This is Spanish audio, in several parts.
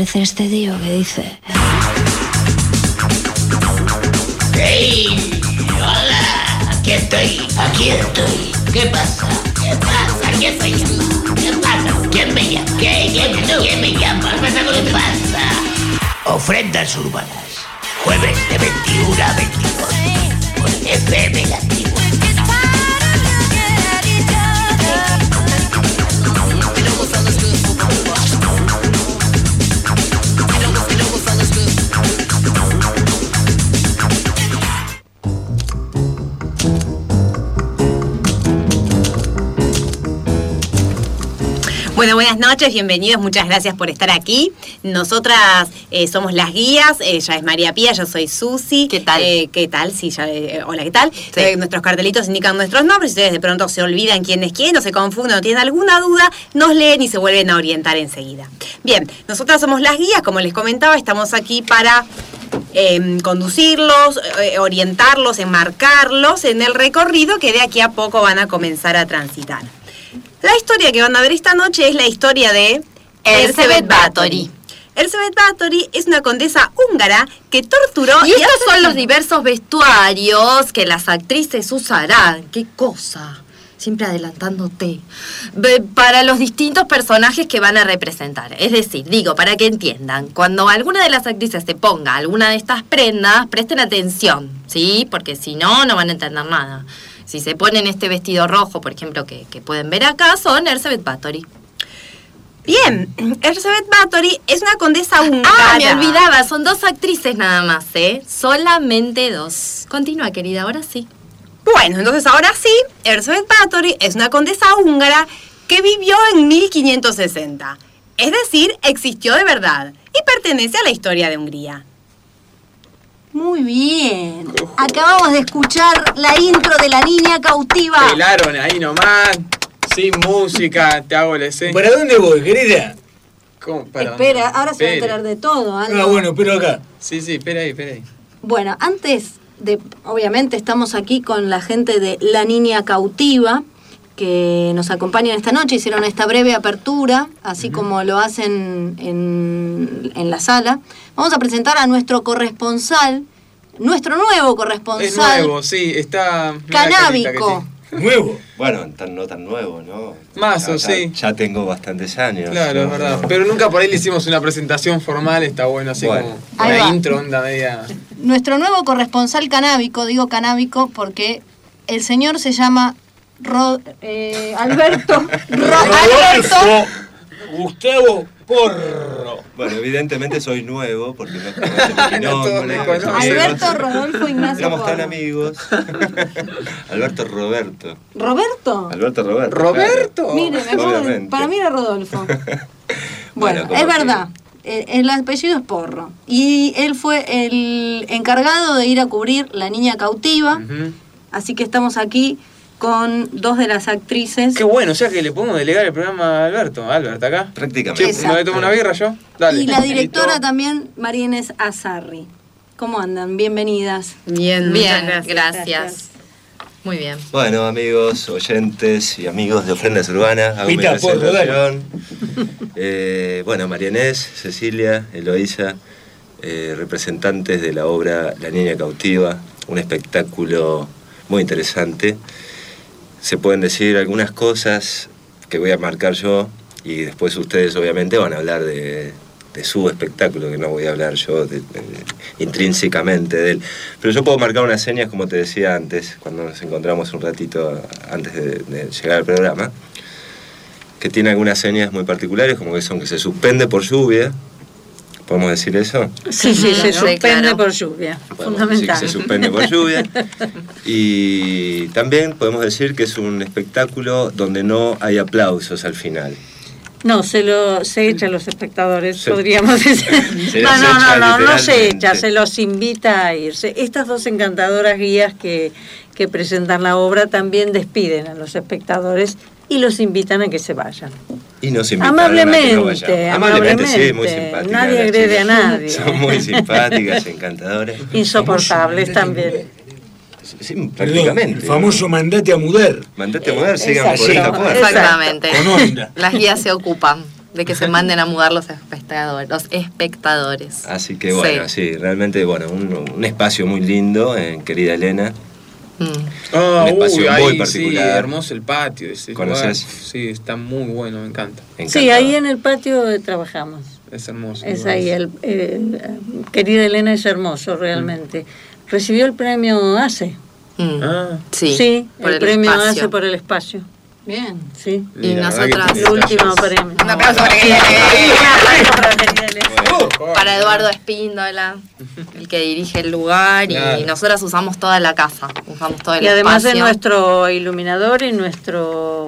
parece este tío que dice... ¡Hey! ¡Hola! Aquí estoy. ¿Qué pasa? ¿Quién me llama? ¿Qué pasa? ¿Quién me llama? ¿Quién me llama? ¿Qué pasa? Ofrendas urbanas. Jueves de 21 a 22. Por FM Latino. Bueno, buenas noches, bienvenidos, muchas gracias por estar aquí. Nosotras somos las guías, ella es María Pía, yo soy Susi. ¿Qué tal? ¿Qué tal? Sí, hola, ¿qué tal? Sí. Nuestros cartelitos indican nuestros nombres, si ustedes de pronto se olvidan quién es quién, o se confunden, o tienen alguna duda, nos leen y se vuelven a orientar enseguida. Bien, nosotras somos las guías, como les comentaba, estamos aquí para conducirlos, orientarlos, enmarcarlos en el recorrido que de aquí a poco van a comenzar a transitar. La historia que van a ver esta noche es la historia de Erzsébet Báthory. Erzsébet Báthory es una condesa húngara que torturó... Y estos son los diversos vestuarios que las actrices usarán. ¡Qué cosa! Siempre adelantándote. Para los distintos personajes que van a representar. Es decir, digo, para que entiendan, cuando alguna de las actrices se ponga alguna de estas prendas, presten atención, ¿sí? Porque si no, no van a entender nada. Si se ponen este vestido rojo, por ejemplo, que pueden ver acá, son Erzsébet Báthory. Bien, Erzsébet Báthory es una condesa húngara. Ah, me olvidaba, son 2 actrices nada más, ¿eh? Solamente 2. Continúa, querida, ahora sí. Bueno, entonces ahora sí, Erzsébet Báthory es una condesa húngara que vivió en 1560. Es decir, existió de verdad y pertenece a la historia de Hungría. Muy bien. Acabamos de escuchar la intro de La Niña Cautiva. Pelaron ahí nomás, sin música, te hago el escena. ¿Para dónde voy, querida? ¿Cómo? ¿Para Espera, dónde? ahora se va a enterar de todo, Aldo. Ah, bueno, pero acá. Sí, espera ahí. Bueno, antes de... Obviamente estamos aquí con la gente de La Niña Cautiva, que nos acompañan esta noche. Hicieron esta breve apertura, así como lo hacen en la sala. Vamos a presentar a nuestro corresponsal, nuestro nuevo corresponsal. Es nuevo, sí, está... Canábico. ¿Nuevo? Bueno, no tan nuevo, ¿no? Mazo, sí. Ya tengo bastantes años. Claro, ¿no? es verdad. Pero nunca por ahí le hicimos una presentación formal, está bueno, así Bueno. como Ahí una va. intro, onda media... Nuestro nuevo corresponsal canábico, digo canábico porque el señor se llama Alberto. Rodolfo Gustavo Porro. Bueno, evidentemente soy nuevo porque no conocen mi nombre. Alberto Rodolfo Ignacio Éramos tan Porro. amigos. Alberto Roberto. ¿Roberto? Alberto Roberto. ¿Roberto? Mire, Obviamente. para mí era Rodolfo. Bueno, como es que- verdad. El apellido es Porro. Y él fue el encargado de ir a cubrir La Niña Cautiva. Ujú. Así que estamos aquí con 2 de las actrices. Qué bueno, o sea que le podemos delegar el programa a Alberto. Albert, acá. Prácticamente. Che, Exacto. ¿me tomo una birra yo? Dale. Y la directora Listo. también, María Inés Azarri. ¿Cómo andan? Bienvenidas. Bien, Bien, muchas gracias. Muy bien. Bueno, amigos, oyentes y amigos de Ofrendas Urbanas, hago mi Pita, Porro, presentación. Bueno, María Inés, Cecilia, Eloísa, representantes de la obra La Niña Cautiva, un espectáculo muy interesante. Se pueden decir algunas cosas que voy a marcar yo y después ustedes obviamente van a hablar de su espectáculo, que no voy a hablar yo intrínsecamente de él. Pero yo puedo marcar unas señas, como te decía antes, cuando nos encontramos un ratito antes de llegar al programa, que tiene algunas señas muy particulares, como que son que se suspende por lluvia. ¿Podemos decir eso? Sí, se Sí, suspende claro. por lluvia, Podemos fundamental. decir que se suspende por lluvia. Y también podemos decir que es un espectáculo donde no hay aplausos al final. No, se echa a los espectadores, Se- podríamos decir. Se No, les no, echa no, no se literalmente. echa, se los invita a irse. Estas 2 encantadoras guías que presentan la obra también despiden a los espectadores y los invitan a que se vayan. Y nos invitaron a que no Amablemente, vayamos. Amablemente, sí, muy simpáticas. Nadie las agrede a chicas. nadie. Son muy simpáticas, encantadoras. Insoportables también. Sí, Perdón, prácticamente. el famoso mandate a mudar. Mandate a mudar, sigan por exacto. esta puerta. Exactamente. Con onda. Las guías se ocupan. de que se manden a mudar los espectadores. Así que bueno, sí, realmente bueno, un espacio muy lindo, querida Elena. Ah, Un espacio muy ahí particular. sí, hermoso el patio de ese lugar. ¿Conoces? Sí, está muy bueno, me encanta. Sí, ahí en el patio trabajamos. Es hermoso. Es lugar. ahí, querida Elena, es hermoso realmente. Recibió el premio ACE. Ah, Sí, por el premio espacio. ACE por el espacio. Bien. Sí. Y la verdad que nosotras- tiene El último detalles. premio. Un aplauso para que Para Eduardo Espíndola, el que dirige el lugar, Claro. y nosotras usamos toda la casa, usamos todo el Y además de espacio. nuestro iluminador y nuestro...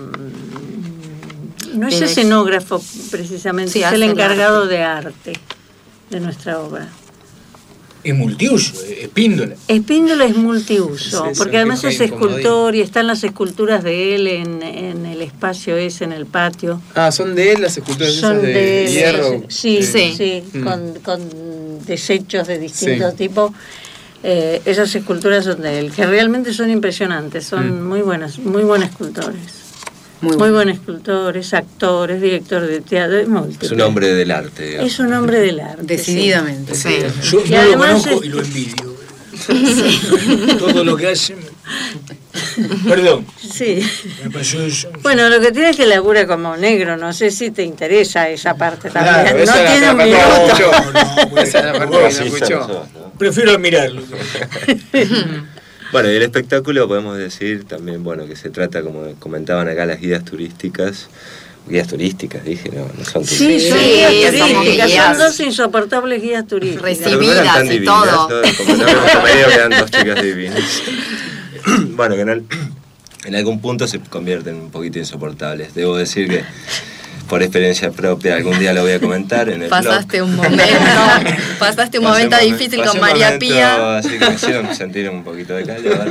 no es Eres- escenógrafo precisamente, Sí, es hace el el encargado arte. de arte de nuestra obra. Es multiuso, Espíndola. Espíndola es multiuso, Sí, sí, porque además sí, es escultor y están las esculturas de él en el espacio ese, en el patio. Ah, son de él las esculturas Son esas de de hierro. Sí, Sí. sí, Mm. con desechos de distinto Sí. tipo. Esas esculturas son de él, que realmente son impresionantes, son muy buenas, muy buenos escultores. Muy buenos escultores, actores, director de teatro, es múltiple. Es un hombre del arte, digamos. Es un hombre del arte. Decididamente. Sí. Yo Y no lo además conozco y lo envidio. Todo lo que hacen. Perdón, Sí. me pasó eso. Bueno, lo que tiene es que labura como negro, no sé si te interesa esa parte también. Claro, no esa es tiene la un parte que no minuto. escuchó. No, Esa es la parte que no escuchó. prefiero admirarlo. Bueno, y el espectáculo podemos decir también, bueno, que se trata, como comentaban acá, las guías turísticas, dije, no son Sí, turísticas. son Sí, guías somos turísticas, guías. son dos insoportables guías turísticas. Pero no eran tan Recibidas y divinas, todo. ¿no? Como no hemos comido, quedan dos chicas divinas. Bueno, que en algún punto se convierten un poquito insoportables. Debo decir que, por experiencia propia, algún día lo voy a comentar en el Pasaste blog. un momento difícil Pasé con un María momento, Pía. Así que me hicieron sentir un poquito de calor.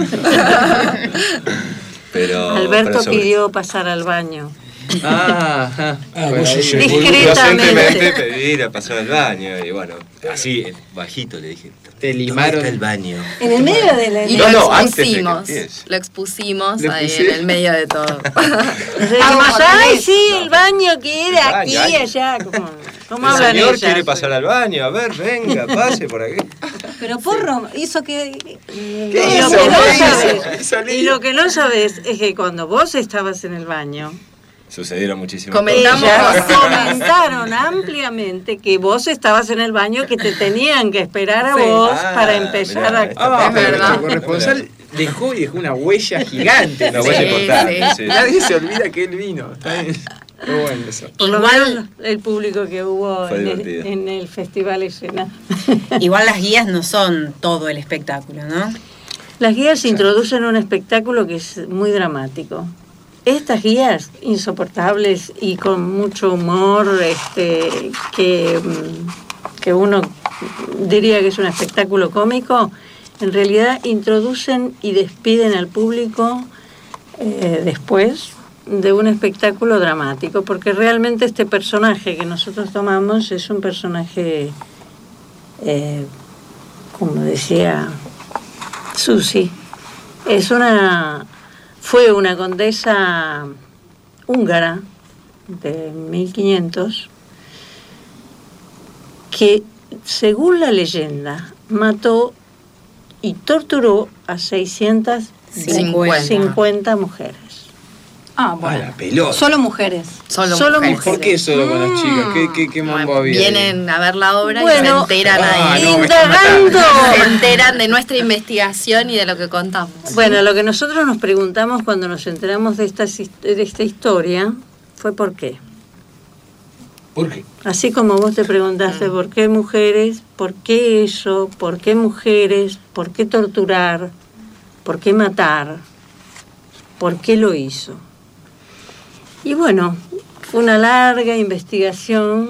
Pero Alberto pero sobre- pidió pasar al baño. Ah, ajá. Por vos ahí. sos el Discretamente. Inocentemente pedí ir a pasar al baño y bueno, así bajito le dije, Te ¿dónde limaron. está el baño? En el medio de la... Y No, lo no, antes de que expusimos, empiece. lo expusimos ¿Le ahí pusieron? en el medio de todo. Entonces decimos, ay, sí, el baño que era El aquí, baño, allá. ¿Cómo El hablan señor ellas? quiere pasar al baño, a ver, venga, pase por aquí. Pero Porro hizo que... Y lo hizo? que no ¿Qué hizo? sabes- Salí. y lo que no sabes es que cuando vos estabas en el baño, Sucedieron muchísimas Comentamos cosas. ellas comentaron ampliamente que vos estabas en el baño, que te tenían que esperar a Sí. vos Ah, para empezar mirá, a... Ah, Es pero verdad. nuestro corresponsal dejó una huella gigante. Una huella Sí, importante, sí. sí. Nadie se olvida que él vino. Está bien. Qué bueno eso. Por lo Igual- menos el público que hubo Fue en el, divertido. en el Festival Escena. Igual las guías no son todo el espectáculo, ¿no? Las guías introducen un espectáculo que es muy dramático. Estas guías insoportables y con mucho humor, que uno diría que es un espectáculo cómico, en realidad introducen y despiden al público después de un espectáculo dramático, porque realmente este personaje que nosotros tomamos es un personaje, como decía Susi, fue una condesa húngara de 1500 que, según la leyenda, mató y torturó a 650 mujeres. Ah, A bueno. la pelota. Solo mujeres. Solo Solo mujeres. mujeres. ¿Por qué solo con las chicas? ¿Qué mambo había? ahí? Vienen a ver la obra y Bueno, se enteran ah, ahí. no, me están Indagando. Se enteran de nuestra investigación y de lo que contamos. Bueno, lo que nosotros nos preguntamos cuando nos enteramos de esta historia fue por qué. ¿Por qué? Así como vos te preguntaste por qué mujeres, por qué eso, por qué mujeres, por qué torturar, por qué matar, por qué lo hizo. Y bueno, fue una larga investigación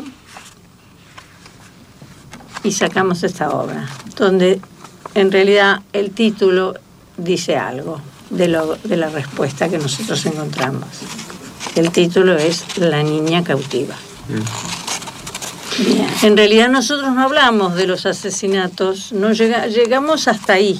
y sacamos esta obra, donde en realidad el título dice algo de la respuesta que nosotros encontramos. El título es La niña cautiva. Bien. En realidad nosotros no hablamos de los asesinatos, no llegamos hasta ahí.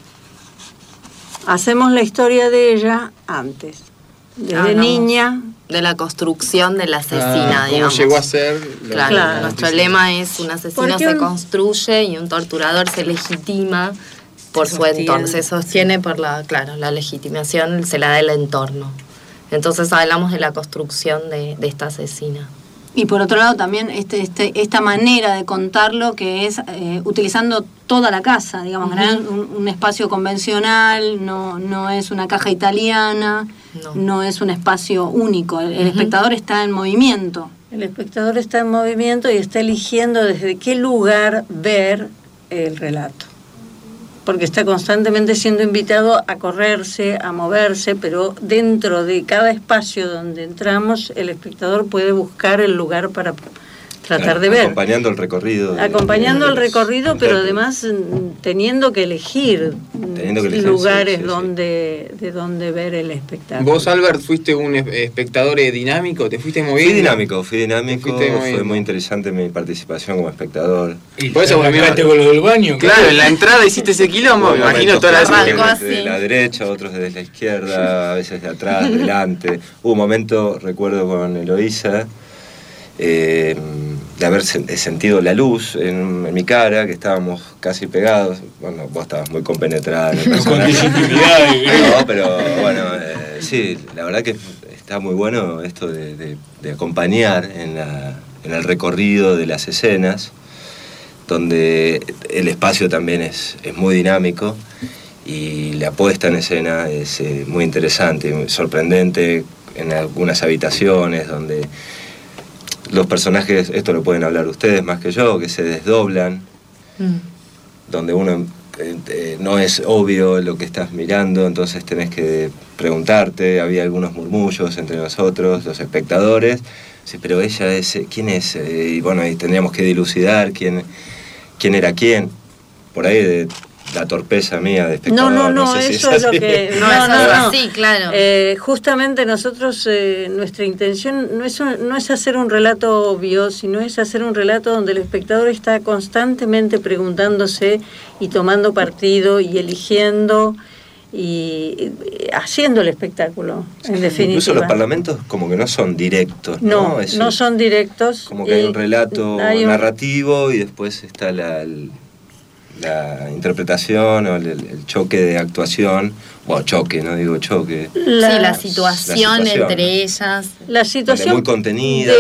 Hacemos la historia de ella antes. Desde Hablamos. niña de la construcción de la asesina, ¿Cómo digamos. llegó a ser? Claro, nuestro lema es: un asesino Porque se construye y un torturador se legitima por su entorno, se sostiene por la legitimación se la da el entorno. Entonces hablamos de la construcción de esta asesina. Y por otro lado también esta manera de contarlo, que es utilizando toda la casa, digamos, no es un espacio convencional, no es una caja italiana, no es un espacio único. El espectador está en movimiento. El espectador está en movimiento y está eligiendo desde qué lugar ver el relato. Porque está constantemente siendo invitado a correrse, a moverse, pero dentro de cada espacio donde entramos, el espectador puede buscar el lugar para tratar de ver. Acompañando el recorrido. Acompañando el recorrido, pero además teniendo que elegir lugares de donde ver el espectáculo. ¿Vos, Albert, fuiste un espectador dinámico? ¿Te fuiste moviendo? Fui dinámico. Fue muy interesante mi participación como espectador. Y por eso arrancaste con lo del baño. Claro, en la entrada hiciste ese quilombo, me imagino todas las de la derecha, otros desde la izquierda, a veces de atrás, delante. Hubo un momento, recuerdo con Eloísa, de haber sentido la luz en mi cara, que estábamos casi pegados. Bueno, vos estabas muy compenetrada en el personaje. No, pero bueno, sí, la verdad que está muy bueno esto de acompañar en el recorrido de las escenas, donde el espacio también es muy dinámico y la puesta en escena es muy interesante, muy sorprendente en algunas habitaciones donde los personajes, esto lo pueden hablar ustedes más que yo, que se desdoblan, donde uno no es obvio lo que estás mirando, entonces tenés que preguntarte. Había algunos murmullos entre nosotros, los espectadores, sí, pero ella ¿quién es? Y bueno, ahí tendríamos que dilucidar quién era quién, por ahí de la torpeza mía de espectador. No, sé si eso es lo que... No, así, claro. Justamente nosotros, nuestra intención no es hacer un relato obvio, sino es hacer un relato donde el espectador está constantemente preguntándose y tomando partido y eligiendo y haciendo el espectáculo, en definitiva. Incluso los parlamentos como que no son directos, ¿no? No son directos. Como que hay un relato narrativo y después está la interpretación o el choque de actuación, o choque, no digo choque. La situación entre ellas. La situación muy contenida,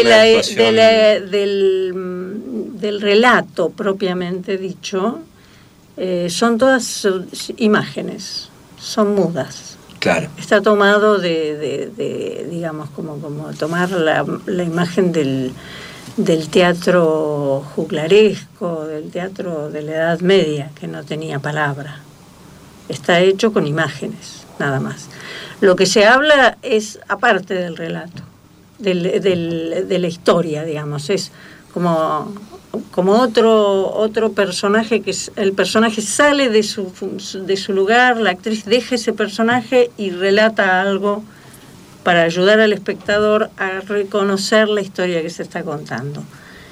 del relato propiamente dicho, son todas imágenes, son mudas. Claro. Está tomado de digamos, como tomar la imagen del teatro juglaresco, del teatro de la Edad Media, que no tenía palabra. Está hecho con imágenes, nada más. Lo que se habla es aparte del relato, de la historia, digamos. Es como otro personaje, que el personaje sale de su lugar, la actriz deja ese personaje y relata algo para ayudar al espectador a reconocer la historia que se está contando.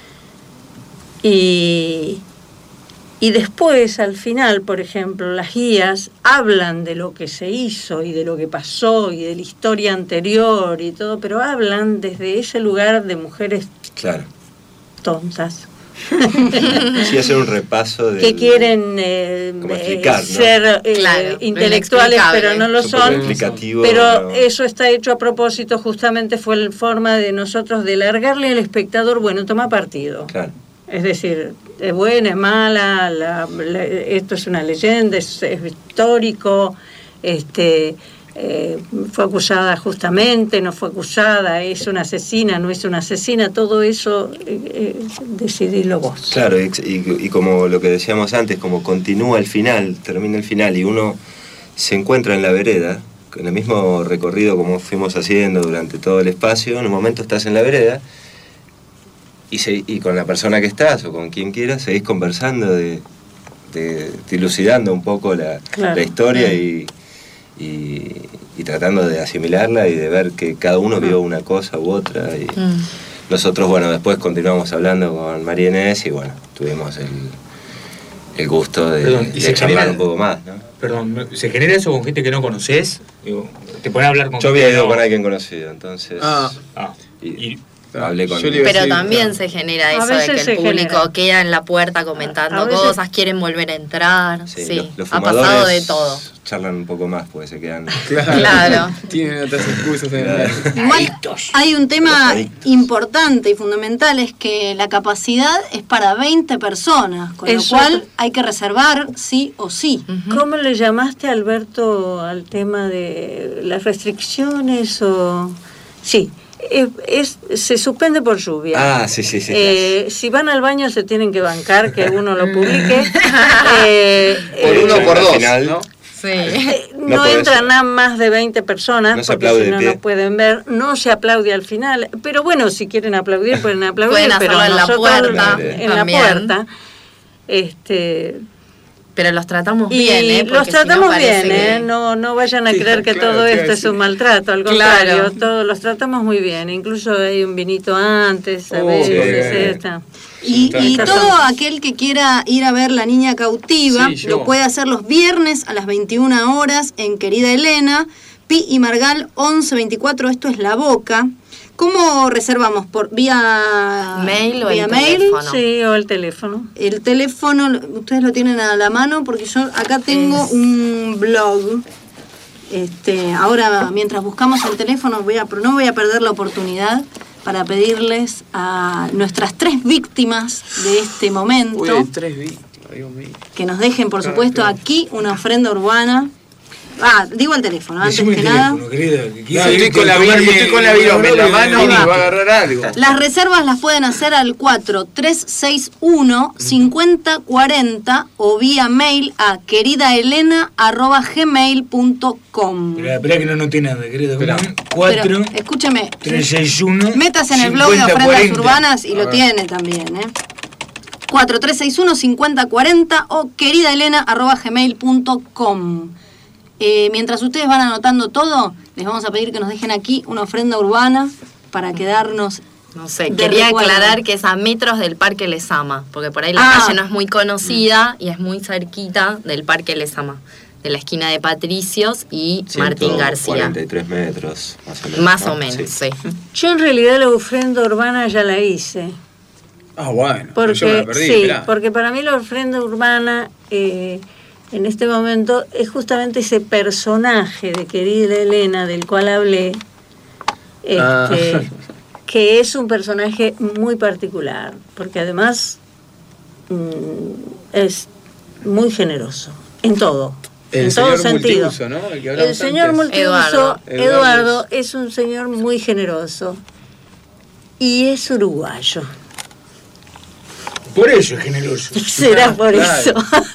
Y después, al final, por ejemplo, las guías hablan de lo que se hizo y de lo que pasó y de la historia anterior y todo, pero hablan desde ese lugar de mujeres tontas. Sí, hacer un repaso de... que quieren explicar, ¿no? ser intelectuales, pero no lo son. Pero eso está hecho a propósito, justamente fue la forma de nosotros de largarle al espectador, bueno, toma partido. Claro. Es decir, es buena, es mala, esto es una leyenda, es histórico, fue acusada justamente, no fue acusada, es una asesina, no es una asesina, todo eso decidilo vos. Claro, y como lo que decíamos antes, como continúa el final, termina el final y uno se encuentra en la vereda, en el mismo recorrido como fuimos haciendo durante todo el espacio, en un momento estás en la vereda y con la persona que estás o con quien quieras seguís conversando, dilucidando un poco la historia y tratando de asimilarla y de ver que cada uno vio una cosa u otra. Y nosotros, bueno, después continuamos hablando con María Inés y bueno, tuvimos el gusto de, Perdón, ¿y de se experimentar charla? un poco más, ¿no? Perdón, ¿se genera eso con gente que no conoces? Digo, ¿te pones a hablar con Yo gente había que ido no- con alguien conocido, entonces Ah. Y hablé con Yo le iba a Pero decir, también claro. se genera A eso de veces que se el público genera. queda en la puerta comentando A veces- cosas, quieren volver a entrar. Sí, los ha pasado de fumadores todo. charlan un poco más porque se quedan... Claro. Tienen otras excusas en Claro. Igual hay un tema Los adictos. importante y fundamental, es que la capacidad es para 20 personas, con Eso- lo cual hay que reservar sí o sí. ¿Cómo le llamaste, Alberto, al tema de las restricciones o...? Sí, se suspende por lluvia. Ah, sí. Si van al baño se tienen que bancar que uno lo publique. Por uno Al por dos, final, ¿no? Sí. No podés- entran nada más de 20 personas No se porque aplaude si de no pie. no pueden ver, no se aplaude al final, pero bueno, si quieren aplaudir pueden aplaudir, Pueden pero hacerlo en la nosotros puerta en la también. puerta. Pero los tratamos Y bien, ¿eh? los Porque si no tratamos parece bien, que- no vayan a Sí, creer que claro, todo te iba a esto es decir. un maltrato, al Claro. contrario, todos los tratamos muy bien, incluso hay un vinito antes, a Oh, veces, bien. esta. Y Está todo aquel que quiera ir a ver La Niña Cautiva Sí, yo. lo puede hacer los viernes a las 21 horas en Querida Elena, Pi y Margal 1124, esto es La Boca. ¿Cómo reservamos? ¿Por vía Mail o vía en mail? teléfono? Sí, o el teléfono. El teléfono, ustedes lo tienen a la mano porque yo acá tengo Es- un blog. Ahora, mientras buscamos el teléfono, no voy a perder la oportunidad para pedirles a nuestras 3 víctimas de este momento Uy, hay 3 víctimas, Dios mío. que nos dejen, por Claro, supuesto, claro. aquí una ofrenda urbana. Digo el teléfono, antes Decime que el nada. teléfono, querida. que No, quise estoy con la tomar virome, estoy con la virome en la mano y Ahí va. va a agarrar algo. Las reservas las pueden hacer al 4361-5040 o vía mail a queridaelena@gmail.com. Espera que no tiene nada, querida. Espera. 4, Pero, escúcheme, 361. metas en el blog de 50, ofrendas 40. urbanas y A lo ver. tiene también, 4361-5040 o queridaelena@gmail.com. Mientras ustedes van anotando todo, les vamos a pedir que nos dejen aquí una ofrenda urbana para quedarnos. No sé, de quería recuerdo. aclarar que es a metros del Parque Lesama, porque por ahí la calle no es muy conocida y es muy cerquita del Parque Lesama, de la esquina de Patricios y Martín García. 43 metros, más o menos. Más ¿no? o menos, sí. Yo en realidad la ofrenda urbana ya la hice. Ah, bueno. Porque, yo me la perdí, sí, esperá. porque para mí la ofrenda urbana en este momento es justamente ese personaje de Querida Elena del cual hablé, que es un personaje muy particular, porque además es muy generoso, en todo. El en todo señor sentido. multiuso, ¿no? El que hablamos El señor antes. multiuso, Eduardo. Eduardo, es un señor muy generoso y es uruguayo. Por eso es generoso. Será por Claro. eso.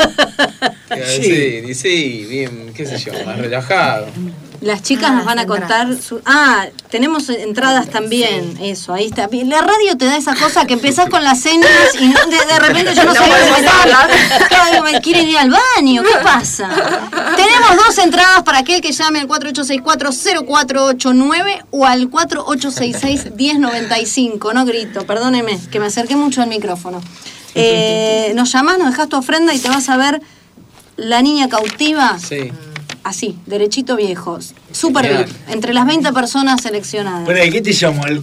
Sí, bien, qué sé yo, más relajado. Las chicas nos van a contar tenemos entradas también, eso, ahí está. La radio te da esa cosa que empezás con las señas y de repente yo no sé Claro, me quieren ir al baño, ¿qué pasa? Tenemos 2 entradas para aquel que llame al 4864-0489 o al 4866-1095, no grito, perdóneme, que me acerqué mucho al micrófono. Nos llamás, nos dejás tu ofrenda y te vas a ver La Niña Cautiva. Sí. Así, derechito viejos. Super Genial. VIP. Entre las 20 personas seleccionadas. Espera, ¿y qué te llamo? ¿Al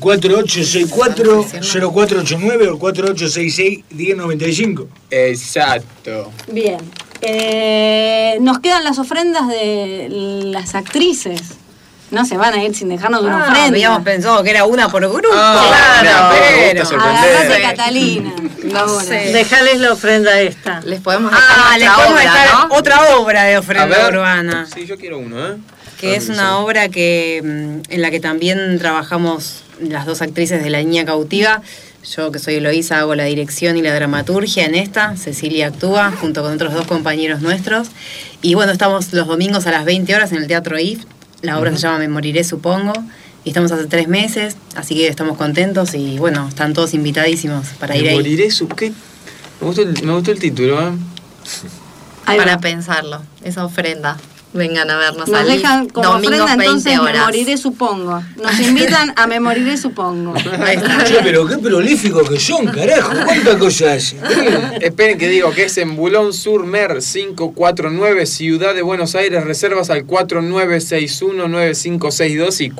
4864-0489 o 4866-1095? Exacto. Bien. Nos quedan las ofrendas de las actrices. No se van a ir sin dejarnos una ofrenda. Habíamos pensado que era una por grupo. Claro, me pero... gusta sorprender. Agarrate, Catalina. Ahora. Déjales la ofrenda esta. Les podemos dejar les otra podemos obra, dejar ¿no? otra obra de A ofrenda ver. urbana. Sí, yo quiero uno, Que es una obra que en la que también trabajamos las 2 actrices de La Niña Cautiva. Yo, que soy Eloísa, hago la dirección y la dramaturgia en esta. Cecilia actúa junto con otros 2 compañeros nuestros. Y bueno, estamos los domingos a las 20 horas en el Teatro IF. La obra se llama Me Moriré, supongo. Y estamos hace 3 meses, así que estamos contentos y bueno, están todos invitadísimos para ir Me ahí. moriré ¿qué? Me gustó el título, Ahí Para va. pensarlo, esa ofrenda. Vengan a vernos. Nos dejan como domingos ofrenda, entonces 20 horas. Me moriré, supongo. Nos invitan a Me moriré, supongo. Che, pero qué prolíficos que son, carajo. ¿Cuántas cosas hacen? Esperen que digo que es en Boulogne-sur-Mer 549, Ciudad de Buenos Aires. Reservas al 4961-9562 y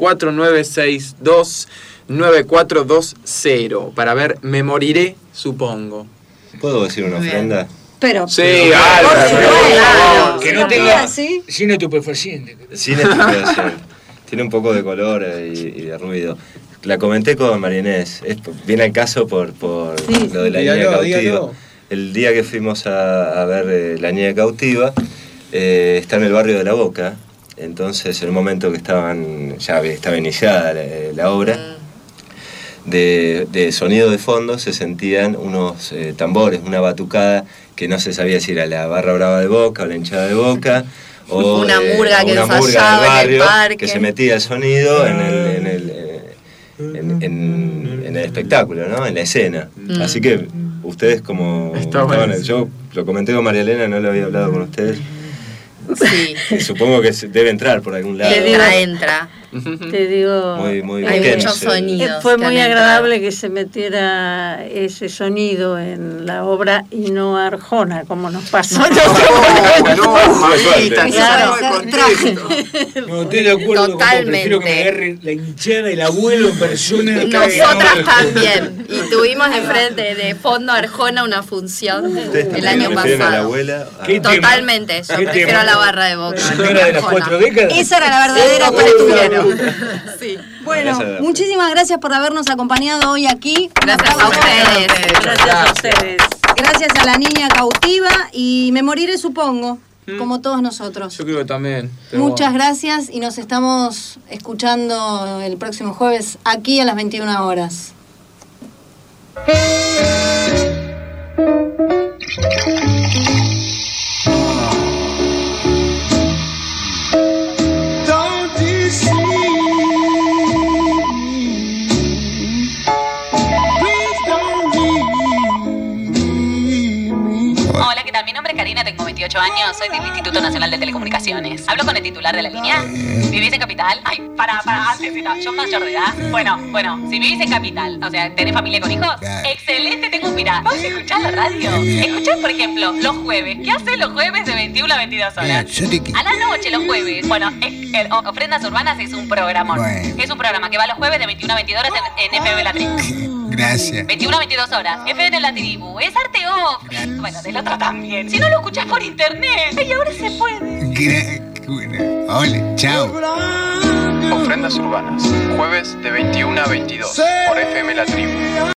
4962-9420 para ver Me moriré, supongo. ¿Puedo decir una ofrenda? Pero, Sí, Que no tenga sin estupefaciente. Sin estupefaciente. Tiene un poco de color y de ruido. La comenté con María Inés. Viene al caso por lo de la niña cautiva. Dígalo. El día que fuimos a ver la niña cautiva, está en el barrio de La Boca. Entonces, en un momento que estaba iniciada la obra, de sonido de fondo se sentían unos tambores, una batucada que no se sabía si era la barra brava de Boca o la hinchada de Boca o una murga que una murga ensayaba del barrio, en el parque, que se metía el sonido en el espectáculo, ¿no? En la escena. Así que ustedes como bueno. yo lo comenté con María Elena, no lo había hablado con ustedes. Sí. Supongo que debe entrar por algún lado. Entra. Te digo, Muy Hay pequeño, muchos sonidos. fue que muy han agradable que se metiera ese sonido en la obra y no Arjona, como nos pasó. mamita, Claro. No, estoy de acuerdo con vos. Prefiero que me Totalmente. agarre la hinchada y el abuelo en persona. Nosotras también. Y tuvimos enfrente de fondo Arjona una función ¿Ustedes el también año prefieren a la pasado. abuela? ¿Qué tema? Totalmente. Yo ¿Qué prefiero tema? a la barra de Boca. Señora de las 4 décadas. esa era la verdadera prefiero. Sí. Bueno, Esa era la- muchísimas gracias por habernos acompañado hoy aquí. Gracias a ustedes. Gracias a ustedes. Gracias a la niña cautiva y Me moriré, supongo, como todos nosotros. Yo creo que también. pero Muchas gracias y nos estamos escuchando el próximo jueves aquí a las 21 horas. Hola, ¿qué tal? Mi nombre es Karina, tengo 28 años, soy del Instituto Nacional de Telecomunicaciones. ¿Hablo con el titular de la línea? ¿Vivís en Capital? Ay, para, antes, yo mayor de edad. Bueno, si vivís en Capital, o sea, ¿tenés familia con hijos? Excelente, tengo un pirata. ¿Vamos a escuchar la radio? Escuchás, por ejemplo, los jueves. ¿Qué haces los jueves de 21 a 22 horas? A la noche, los jueves. Bueno, Ofrendas Urbanas es un programón. Es un programa que va los jueves de 21 a 22 horas en FM La Tribu. Gracias. 21 a 22 horas. FM La Tribu. Es arte off. Bueno, del otro también. Si no lo escuchás por internet. Y ahora se puede. Bueno, hola, chao. Ofrendas Urbanas, jueves de 21 a 22 por FM La Tribu.